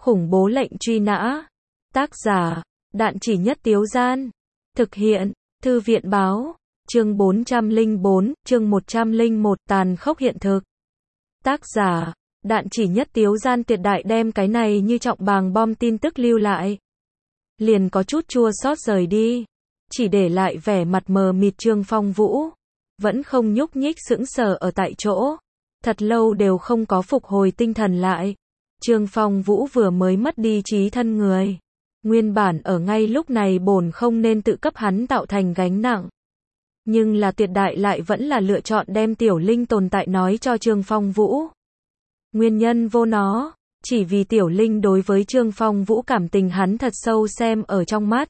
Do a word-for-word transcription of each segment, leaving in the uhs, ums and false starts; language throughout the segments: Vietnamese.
Khủng bố lệnh truy nã. Tác giả, Đạn Chỉ Nhất Tiếu Gian. Thực hiện, Thư viện báo. Chương bốn trăm lẻ bốn, chương một trăm lẻ một, tàn khốc hiện thực. Tác giả, Đạn Chỉ Nhất Tiếu Gian tuyệt đại đem cái này như trọng bàng bom tin tức lưu lại. Liền có chút chua xót rời đi. Chỉ để lại vẻ mặt mờ mịt Trương Phong Vũ. Vẫn không nhúc nhích sững sờ ở tại chỗ. Thật lâu đều không có phục hồi tinh thần lại. Trương Phong Vũ vừa mới mất đi trí thân người. Nguyên bản ở ngay lúc này bổn không nên tự cấp hắn tạo thành gánh nặng. Nhưng là tuyệt đại lại vẫn là lựa chọn đem Tiểu Linh tồn tại nói cho Trương Phong Vũ. Nguyên nhân vô nó, chỉ vì Tiểu Linh đối với Trương Phong Vũ cảm tình hắn thật sâu xem ở trong mắt.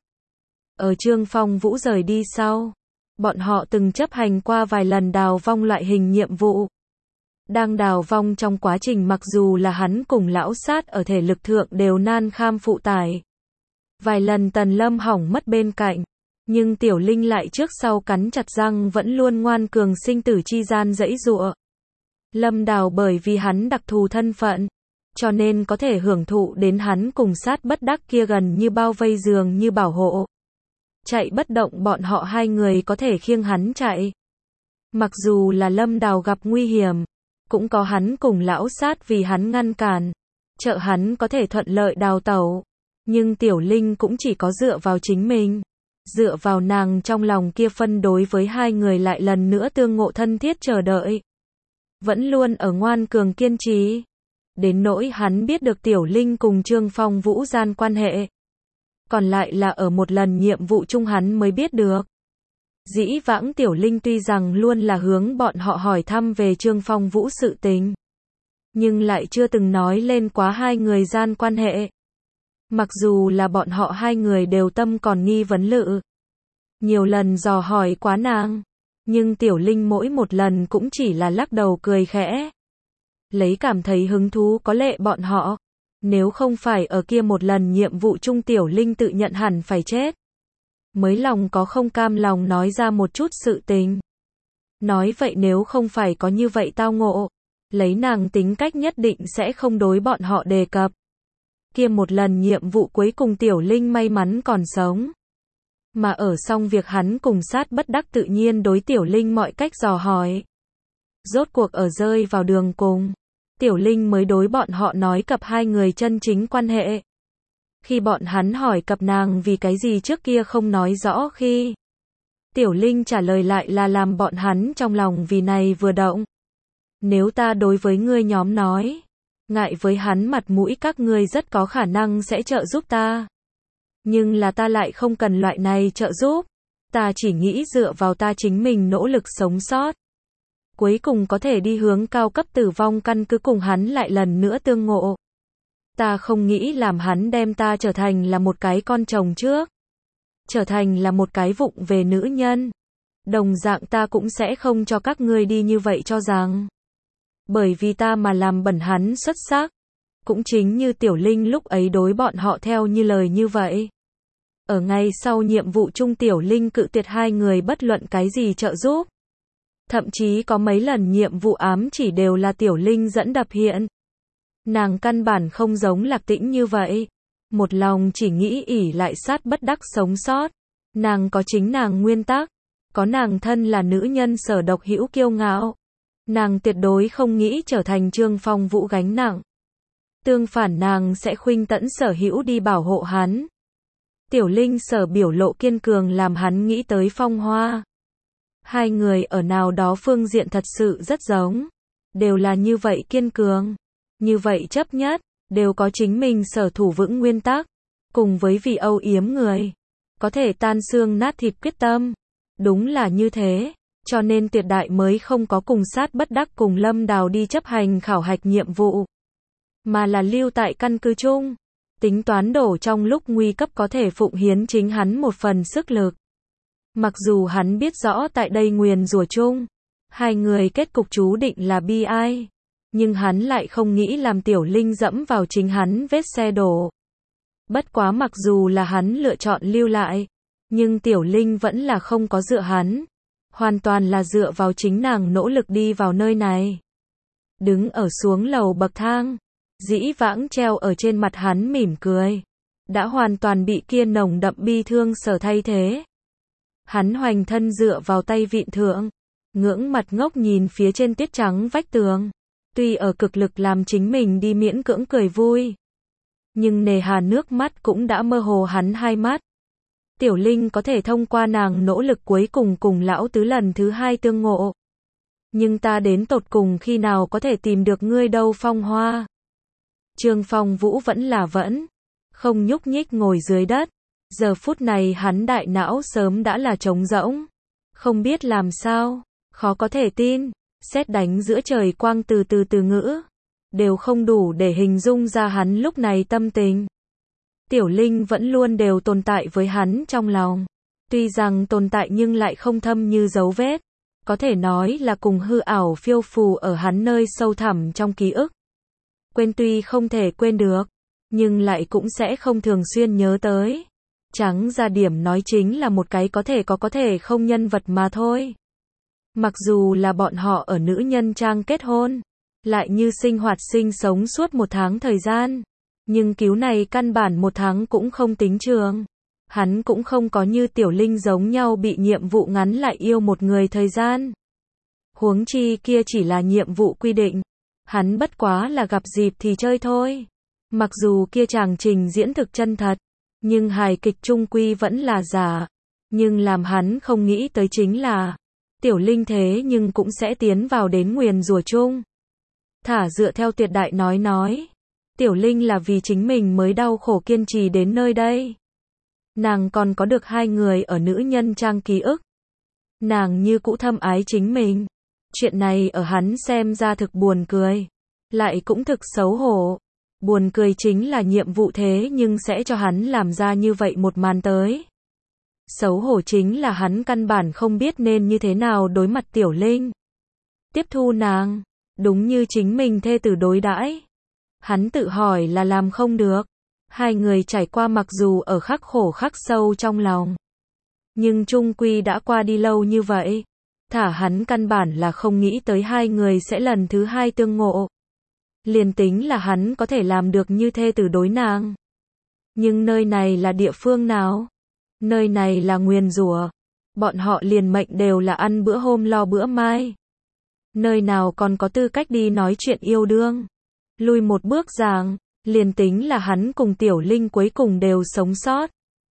Ở Trương Phong Vũ rời đi sau, bọn họ từng chấp hành qua vài lần đào vong loại hình nhiệm vụ. Đang đào vong trong quá trình mặc dù là hắn cùng lão sát ở thể lực thượng đều nan kham phụ tải. Vài lần Tần Lâm hỏng mất bên cạnh, nhưng Tiểu Linh lại trước sau cắn chặt răng vẫn luôn ngoan cường sinh tử chi gian giãy giụa. Lâm Đào bởi vì hắn đặc thù thân phận, cho nên có thể hưởng thụ đến hắn cùng sát bất đắc kia gần như bao vây giường như bảo hộ. Chạy bất động bọn họ hai người có thể khiêng hắn chạy. Mặc dù là Lâm Đào gặp nguy hiểm, cũng có hắn cùng lão sát vì hắn ngăn cản, trợ hắn có thể thuận lợi đào tẩu. Nhưng Tiểu Linh cũng chỉ có dựa vào chính mình, dựa vào nàng trong lòng kia phân đối với hai người lại lần nữa tương ngộ thân thiết chờ đợi. Vẫn luôn ở ngoan cường kiên trì. Đến nỗi hắn biết được Tiểu Linh cùng Trương Phong Vũ gian quan hệ. Còn lại là ở một lần nhiệm vụ chung hắn mới biết được. Dĩ vãng Tiểu Linh tuy rằng luôn là hướng bọn họ hỏi thăm về Trương Phong Vũ sự tình, nhưng lại chưa từng nói lên quá hai người gian quan hệ. Mặc dù là bọn họ hai người đều tâm còn nghi vấn lự. Nhiều lần dò hỏi quá nàng, nhưng Tiểu Linh mỗi một lần cũng chỉ là lắc đầu cười khẽ. Lấy cảm thấy hứng thú có lệ bọn họ. Nếu không phải ở kia một lần nhiệm vụ chung Tiểu Linh tự nhận hẳn phải chết. Mới lòng có không cam lòng nói ra một chút sự tình. Nói vậy nếu không phải có như vậy tao ngộ, lấy nàng tính cách nhất định sẽ không đối bọn họ đề cập. Kia một lần nhiệm vụ cuối cùng Tiểu Linh may mắn còn sống. Mà ở xong việc hắn cùng sát bất đắc tự nhiên đối Tiểu Linh mọi cách dò hỏi. Rốt cuộc ở rơi vào đường cùng, Tiểu Linh mới đối bọn họ nói cập hai người chân chính quan hệ. Khi bọn hắn hỏi cập nàng vì cái gì trước kia không nói rõ khi, Tiểu Linh trả lời lại là làm bọn hắn trong lòng vì này vừa động. Nếu ta đối với ngươi nhóm nói, ngại với hắn mặt mũi các ngươi rất có khả năng sẽ trợ giúp ta. Nhưng là ta lại không cần loại này trợ giúp. Ta chỉ nghĩ dựa vào ta chính mình nỗ lực sống sót. Cuối cùng có thể đi hướng cao cấp tử vong căn cứ cùng hắn lại lần nữa tương ngộ. Ta không nghĩ làm hắn đem ta trở thành là một cái con chồng trước. Trở thành là một cái vụng về nữ nhân. Đồng dạng ta cũng sẽ không cho các ngươi đi như vậy cho rằng. Bởi vì ta mà làm bẩn hắn xuất sắc. Cũng chính như Tiểu Linh lúc ấy đối bọn họ theo như lời như vậy. Ở ngay sau nhiệm vụ chung Tiểu Linh cự tuyệt hai người bất luận cái gì trợ giúp. Thậm chí có mấy lần nhiệm vụ ám chỉ đều là Tiểu Linh dẫn đập hiện. Nàng căn bản không giống Lạc Tĩnh như vậy. Một lòng chỉ nghĩ ỷ lại sát bất đắc sống sót. Nàng có chính nàng nguyên tắc. Có nàng thân là nữ nhân sở độc hữu kiêu ngạo. Nàng tuyệt đối không nghĩ trở thành Trương Phong Vũ gánh nặng. Tương phản nàng sẽ khuynh tẫn sở hữu đi bảo hộ hắn. Tiểu Linh sở biểu lộ kiên cường làm hắn nghĩ tới Phong Hoa. Hai người ở nào đó phương diện thật sự rất giống. Đều là như vậy kiên cường. Như vậy chấp nhất. Đều có chính mình sở thủ vững nguyên tắc. Cùng với vì âu yếm người. Có thể tan xương nát thịt quyết tâm. Đúng là như thế. Cho nên tuyệt đại mới không có cùng sát bất đắc cùng Lâm Đào đi chấp hành khảo hạch nhiệm vụ. Mà là lưu tại căn cứ chung. Tính toán đổ trong lúc nguy cấp có thể phụng hiến chính hắn một phần sức lực. Mặc dù hắn biết rõ tại đây nguyền rủa chung. Hai người kết cục chú định là bi ai. Nhưng hắn lại không nghĩ làm Tiểu Linh dẫm vào chính hắn vết xe đổ. Bất quá mặc dù là hắn lựa chọn lưu lại. Nhưng Tiểu Linh vẫn là không có dựa hắn. Hoàn toàn là dựa vào chính nàng nỗ lực đi vào nơi này. Đứng ở xuống lầu bậc thang. dĩ vãng treo ở trên mặt hắn mỉm cười, đã hoàn toàn bị kia nồng đậm bi thương sở thay thế. Hắn hoành thân dựa vào tay vịn thượng, ngưỡng mặt ngốc nhìn phía trên tuyết trắng vách tường. Tuy ở cực lực làm chính mình đi miễn cưỡng cười vui, nhưng nề hà nước mắt cũng đã mơ hồ hắn hai mắt. Tiểu Linh có thể thông qua nàng nỗ lực cuối cùng cùng lão tứ lần thứ hai tương ngộ. Nhưng ta đến tột cùng khi nào có thể tìm được ngươi đâu Phong Hoa. Trương Phong Vũ vẫn là vẫn, không nhúc nhích ngồi dưới đất. Giờ phút này hắn đại não sớm đã là trống rỗng. Không biết làm sao, khó có thể tin, sét đánh giữa trời quang từ từ từ ngữ. Đều không đủ để hình dung ra hắn lúc này tâm tình. Tiểu Linh vẫn luôn đều tồn tại với hắn trong lòng. Tuy rằng tồn tại nhưng lại không thâm như dấu vết. Có thể nói là cùng hư ảo phiêu phù ở hắn nơi sâu thẳm trong ký ức. Quên tuy không thể quên được, nhưng lại cũng sẽ không thường xuyên nhớ tới. Trắng ra điểm nói chính là một cái có thể có có thể không nhân vật mà thôi. Mặc dù là bọn họ ở nữ nhân trang kết hôn, lại như sinh hoạt sinh sống suốt một tháng thời gian. Nhưng cứu này căn bản một tháng cũng không tính trường. Hắn cũng không có như Tiểu Linh giống nhau bị nhiệm vụ ngắn lại yêu một người thời gian. Huống chi kia chỉ là nhiệm vụ quy định. Hắn bất quá là gặp dịp thì chơi thôi. Mặc dù kia chàng trình diễn thực chân thật, nhưng hài kịch trung quy vẫn là giả. Nhưng làm hắn không nghĩ tới chính là Tiểu Linh thế nhưng cũng sẽ tiến vào đến nguyền rủa chung. Thả dựa theo tuyệt đại nói nói, Tiểu Linh là vì chính mình mới đau khổ kiên trì đến nơi đây. Nàng còn có được hai người ở nữ nhân trang ký ức. Nàng như cũ thâm ái chính mình. Chuyện này ở hắn xem ra thực buồn cười, lại cũng thực xấu hổ. Buồn cười chính là nhiệm vụ thế nhưng sẽ cho hắn làm ra như vậy một màn tới. Xấu hổ chính là hắn căn bản không biết nên như thế nào đối mặt Tiểu Linh. Tiếp thu nàng, đúng như chính mình thê tử đối đãi. Hắn tự hỏi là làm không được. Hai người trải qua mặc dù ở khắc khổ khắc sâu trong lòng, nhưng chung quy đã qua đi lâu như vậy. Thả hắn căn bản là không nghĩ tới hai người sẽ lần thứ hai tương ngộ. Liền tính là hắn có thể làm được như thê tử đối nàng. Nhưng nơi này là địa phương nào? Nơi này là nguyền rủa. Bọn họ liền mệnh đều là ăn bữa hôm lo bữa mai. Nơi nào còn có tư cách đi nói chuyện yêu đương. Lui một bước giảng, liền tính là hắn cùng Tiểu Linh cuối cùng đều sống sót.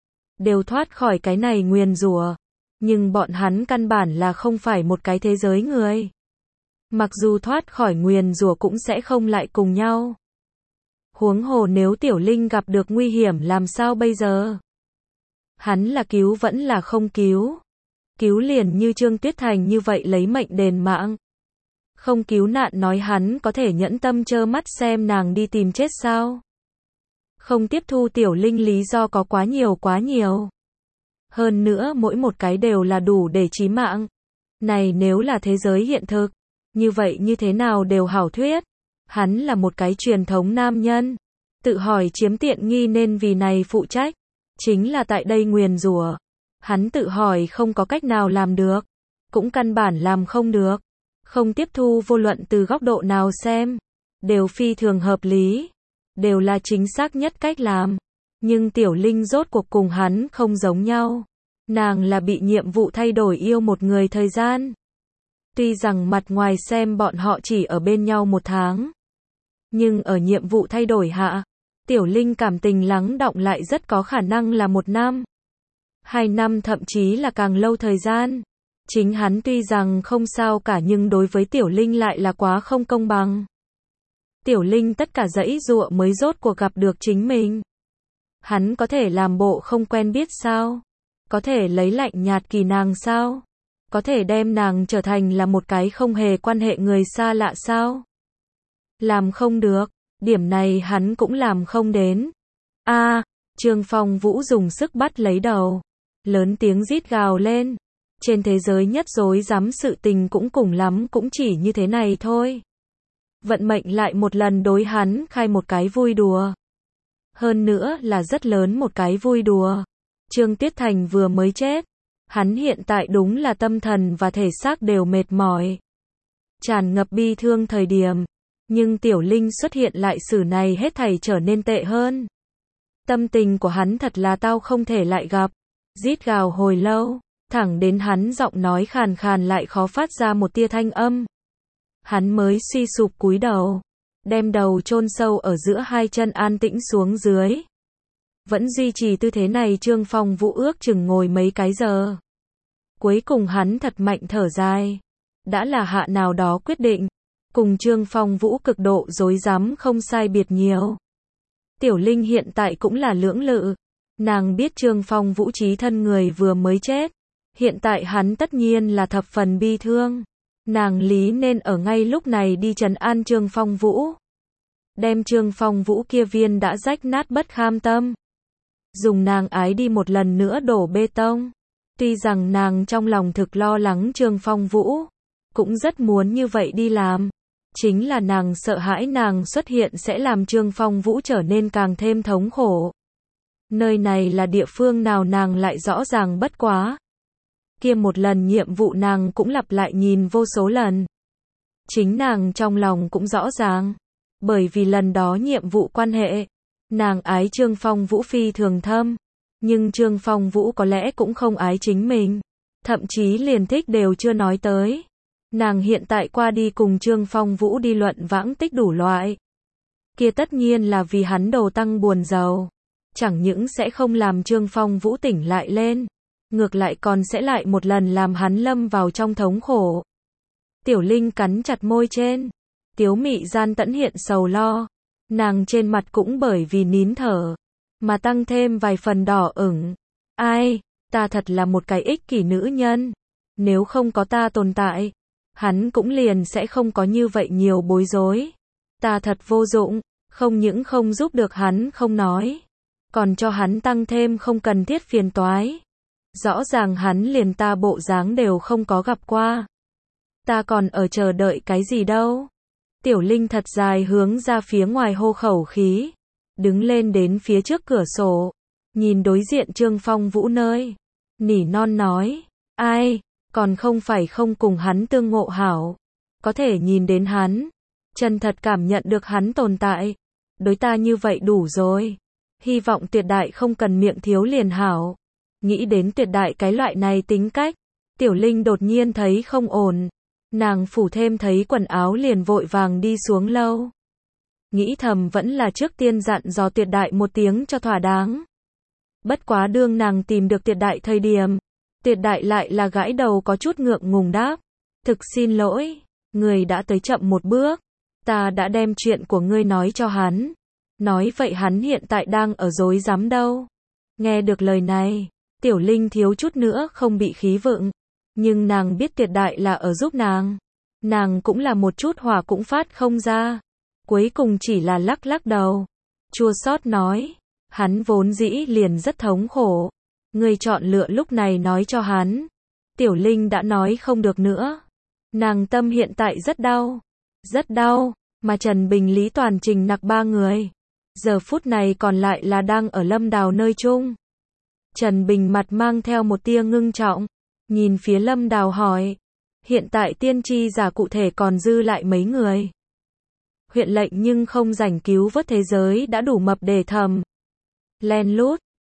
Đều thoát khỏi cái này nguyền rủa. Nhưng bọn hắn căn bản là không phải một cái thế giới người. Mặc dù thoát khỏi nguyền rủa cũng sẽ không lại cùng nhau. Huống hồ nếu Tiểu Linh gặp được nguy hiểm làm sao bây giờ? Hắn là cứu vẫn là không cứu? Cứu liền như Trương Tuyết Thành như vậy lấy mệnh đền mạng. Không cứu nạn nói hắn có thể nhẫn tâm trơ mắt xem nàng đi tìm chết sao? Không tiếp thu Tiểu Linh lý do có quá nhiều quá nhiều. Hơn nữa mỗi một cái đều là đủ để chí mạng. Này nếu là thế giới hiện thực, như vậy như thế nào đều hảo thuyết. Hắn là một cái truyền thống nam nhân. Tự hỏi chiếm tiện nghi nên vì này phụ trách. Chính là tại đây nguyền rủa. Hắn tự hỏi không có cách nào làm được. Cũng căn bản làm không được. Không tiếp thu vô luận từ góc độ nào xem. Đều phi thường hợp lý. Đều là chính xác nhất cách làm. Nhưng Tiểu Linh rốt cuộc cùng hắn không giống nhau. Nàng là bị nhiệm vụ thay đổi yêu một người thời gian. Tuy rằng mặt ngoài xem bọn họ chỉ ở bên nhau một tháng. Nhưng ở nhiệm vụ thay đổi hạ, Tiểu Linh cảm tình lắng đọng lại rất có khả năng là một năm. Hai năm thậm chí là càng lâu thời gian. Chính hắn tuy rằng không sao cả nhưng đối với Tiểu Linh lại là quá không công bằng. Tiểu Linh tất cả dãy dụa mới rốt cuộc gặp được chính mình. Hắn có thể làm bộ không quen biết sao? Có thể lấy lạnh nhạt kỳ nàng sao? Có thể đem nàng trở thành là một cái không hề quan hệ người xa lạ sao? Làm không được, điểm này hắn cũng làm không đến. A, à, Trương Phong Vũ dùng sức bắt lấy đầu, lớn tiếng rít gào lên. Trên thế giới nhất rối rắm sự tình cũng cùng lắm cũng chỉ như thế này thôi. Vận mệnh lại một lần đối hắn khai một cái vui đùa. Hơn nữa là rất lớn một cái vui đùa. Trương Tuyết Thành vừa mới chết. Hắn hiện tại đúng là tâm thần và thể xác đều mệt mỏi. Tràn ngập bi thương thời điểm. Nhưng Tiểu Linh xuất hiện lại xử này hết thảy trở nên tệ hơn. Tâm tình của hắn thật là tao không thể lại gặp. Rít gào hồi lâu, thẳng đến hắn giọng nói khàn khàn lại khó phát ra một tia thanh âm. Hắn mới suy sụp cúi đầu, đem đầu chôn sâu ở giữa hai chân an tĩnh xuống dưới. Vẫn duy trì tư thế này Trương Phong Vũ ước chừng ngồi mấy cái giờ. Cuối cùng hắn thật mạnh thở dài. Đã là hạ nào đó quyết định. Cùng Trương Phong Vũ cực độ rối rắm không sai biệt nhiều. Tiểu Linh hiện tại cũng là lưỡng lự. Nàng biết Trương Phong Vũ chí thân người vừa mới chết. Hiện tại hắn tất nhiên là thập phần bi thương. Nàng lý nên ở ngay lúc này đi trấn an Trương Phong Vũ. Đem Trương Phong Vũ kia viên đã rách nát bất kham tâm. Dùng nàng ái đi một lần nữa đổ bê tông. Tuy rằng nàng trong lòng thực lo lắng Trương Phong Vũ. Cũng rất muốn như vậy đi làm. Chính là nàng sợ hãi nàng xuất hiện sẽ làm Trương Phong Vũ trở nên càng thêm thống khổ. Nơi này là địa phương nào nàng lại rõ ràng bất quá. Kia một lần nhiệm vụ nàng cũng lặp lại nhìn vô số lần. Chính nàng trong lòng cũng rõ ràng. Bởi vì lần đó nhiệm vụ quan hệ. Nàng ái Trương Phong Vũ phi thường thâm. Nhưng Trương Phong Vũ có lẽ cũng không ái chính mình. Thậm chí liền thích đều chưa nói tới. Nàng hiện tại qua đi cùng Trương Phong Vũ đi luận vãng tích đủ loại. Kia tất nhiên là vì hắn đồ tăng buồn giàu. Chẳng những sẽ không làm Trương Phong Vũ tỉnh lại lên. Ngược lại còn sẽ lại một lần làm hắn lâm vào trong thống khổ. Tiểu Linh cắn chặt môi trên. Tiếu mị gian tẫn hiện sầu lo. Nàng trên mặt cũng bởi vì nín thở. Mà tăng thêm vài phần đỏ ửng. Ai, ta thật là một cái ích kỷ nữ nhân. Nếu không có ta tồn tại. Hắn cũng liền sẽ không có như vậy nhiều bối rối. Ta thật vô dụng. Không những không giúp được hắn không nói. Còn cho hắn tăng thêm không cần thiết phiền toái. Rõ ràng hắn liền ta bộ dáng đều không có gặp qua. Ta còn ở chờ đợi cái gì đâu. Tiểu Linh thật dài hướng ra phía ngoài hô khẩu khí. Đứng lên đến phía trước cửa sổ. Nhìn đối diện Trương Phong Vũ nơi. Nỉ non nói. Ai, còn không phải không cùng hắn tương ngộ hảo. Có thể nhìn đến hắn. Chân thật cảm nhận được hắn tồn tại. Đối ta như vậy đủ rồi. Hy vọng tuyệt đại không cần miệng thiếu liền hảo. Nghĩ đến tuyệt đại cái loại này tính cách. Tiểu Linh đột nhiên thấy không ổn. Nàng phủ thêm thấy quần áo liền vội vàng đi xuống lâu. Nghĩ thầm vẫn là trước tiên dặn dò tuyệt đại một tiếng cho thỏa đáng. Bất quá đương nàng tìm được tuyệt đại thời điểm. Tuyệt đại lại là gãi đầu có chút ngượng ngùng đáp. Thực xin lỗi, người đã tới chậm một bước. Ta đã đem chuyện của ngươi nói cho hắn. Nói vậy hắn hiện tại đang ở rối rắm đâu. Nghe được lời này, Tiểu Linh thiếu chút nữa không bị khí vượng. Nhưng nàng biết tuyệt đại là ở giúp nàng. Nàng cũng là một chút hỏa cũng phát không ra. Cuối cùng chỉ là lắc lắc đầu. Chua xót nói. Hắn vốn dĩ liền rất thống khổ. Ngươi chọn lựa lúc này nói cho hắn. Tiểu Linh đã nói không được nữa. Nàng tâm hiện tại rất đau. Rất đau. Mà Trần Bình Lý Toàn Trình Nặc ba người. Giờ phút này còn lại là đang ở Lâm Đào nơi chung. Trần Bình mặt mang theo một tia ngưng trọng. Nhìn phía Lâm Đào hỏi. Hiện tại tiên tri giả cụ thể còn dư lại mấy người. Huyện lệnh nhưng không rảnh cứu vớt thế giới đã đủ mập để thầm. Len lút.